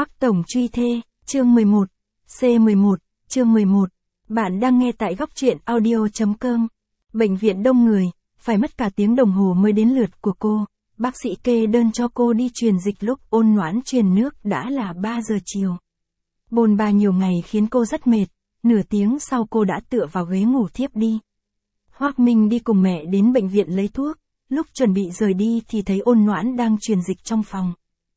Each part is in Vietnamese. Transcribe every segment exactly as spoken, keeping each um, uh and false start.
Hoắc Tổng truy thê, chương mười một, C mười một, chương mười một. Bạn đang nghe tại góc truyện audio chấm com. Bệnh viện đông người, phải mất cả tiếng đồng hồ mới đến lượt của cô. Bác sĩ kê đơn cho cô đi truyền dịch lúc Ôn Noãn truyền nước đã là ba giờ chiều. Bôn ba nhiều ngày khiến cô rất mệt, nửa tiếng sau cô đã tựa vào ghế ngủ thiếp đi. Hoắc Minh đi cùng mẹ đến bệnh viện lấy thuốc, lúc chuẩn bị rời đi thì thấy Ôn Noãn đang truyền dịch trong phòng.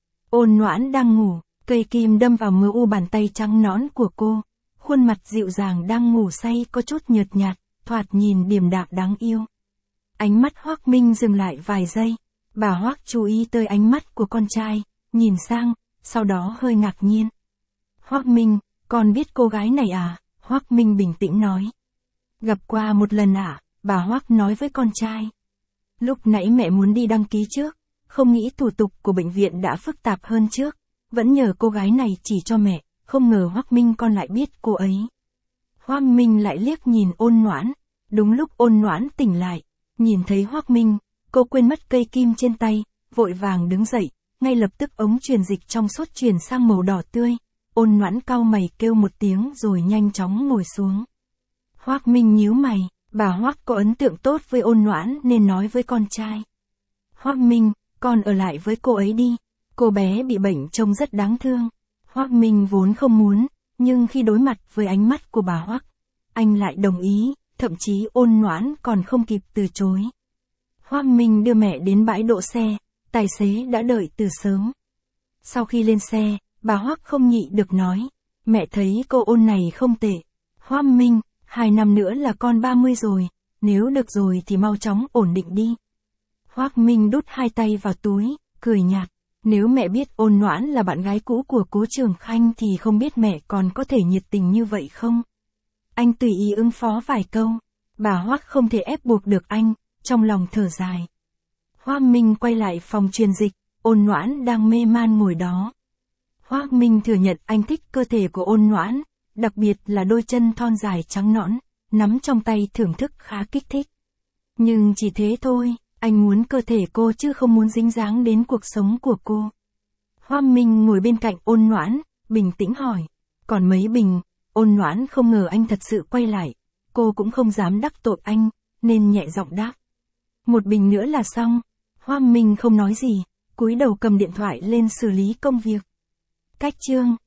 Ôn Noãn đang ngủ, cây kim đâm vào mờ u bàn tay trắng nõn của cô, khuôn mặt dịu dàng đang ngủ say có chút nhợt nhạt, thoạt nhìn điềm đạm đáng yêu. Ánh mắt Hoắc Minh dừng lại vài giây, bà Hoắc chú ý tới ánh mắt của con trai, nhìn sang, sau đó hơi ngạc nhiên. Hoắc Minh, con biết cô gái này à? Hoắc Minh bình tĩnh nói. Gặp qua một lần ạ, à? Bà Hoắc nói với con trai. Lúc nãy mẹ muốn đi đăng ký trước, không nghĩ thủ tục của bệnh viện đã phức tạp hơn trước, vẫn nhờ cô gái này chỉ cho mẹ, không ngờ Hoắc Minh con lại biết cô ấy. Hoắc Minh lại liếc nhìn Ôn Noãn, đúng lúc Ôn Noãn tỉnh lại, nhìn thấy Hoắc Minh, cô quên mất cây kim trên tay, vội vàng đứng dậy, ngay lập tức ống truyền dịch trong suốt chuyển sang màu đỏ tươi. Ôn Noãn cau mày kêu một tiếng rồi nhanh chóng ngồi xuống. Hoắc Minh nhíu mày, bà Hoắc có ấn tượng tốt với Ôn Noãn nên nói với con trai. Hoắc Minh, con ở lại với cô ấy đi, cô bé bị bệnh trông rất đáng thương. Hoắc Minh vốn không muốn, nhưng khi đối mặt với ánh mắt của bà Hoắc, anh lại đồng ý, thậm chí Ôn Noãn còn không kịp từ chối. Hoắc Minh đưa mẹ đến bãi đỗ xe, tài xế đã đợi từ sớm. Sau khi lên xe, bà Hoắc không nhịn được nói, mẹ thấy cô Ôn này không tệ. Hoắc Minh, hai năm nữa là con ba mươi rồi, nếu được rồi thì mau chóng ổn định đi. Hoắc Minh đút hai tay vào túi, cười nhạt, nếu mẹ biết Ôn Noãn là bạn gái cũ của Cố Trường Khanh thì không biết mẹ còn có thể nhiệt tình như vậy không? Anh tùy ý ứng phó vài câu, bà Hoắc không thể ép buộc được anh, trong lòng thở dài. Hoắc Minh quay lại phòng truyền dịch, Ôn Noãn đang mê man ngồi đó. Hoắc Minh thừa nhận anh thích cơ thể của Ôn Noãn, đặc biệt là đôi chân thon dài trắng nõn, nắm trong tay thưởng thức khá kích thích. Nhưng chỉ thế thôi, anh muốn cơ thể cô chứ không muốn dính dáng đến cuộc sống của cô. Hoắc Minh ngồi bên cạnh Ôn Noãn, bình tĩnh hỏi, còn mấy bình? Ôn Noãn không ngờ anh thật sự quay lại, cô cũng không dám đắc tội anh, nên nhẹ giọng đáp. Một bình nữa là xong. Hoắc Minh không nói gì, cúi đầu cầm điện thoại lên xử lý công việc. Cách chương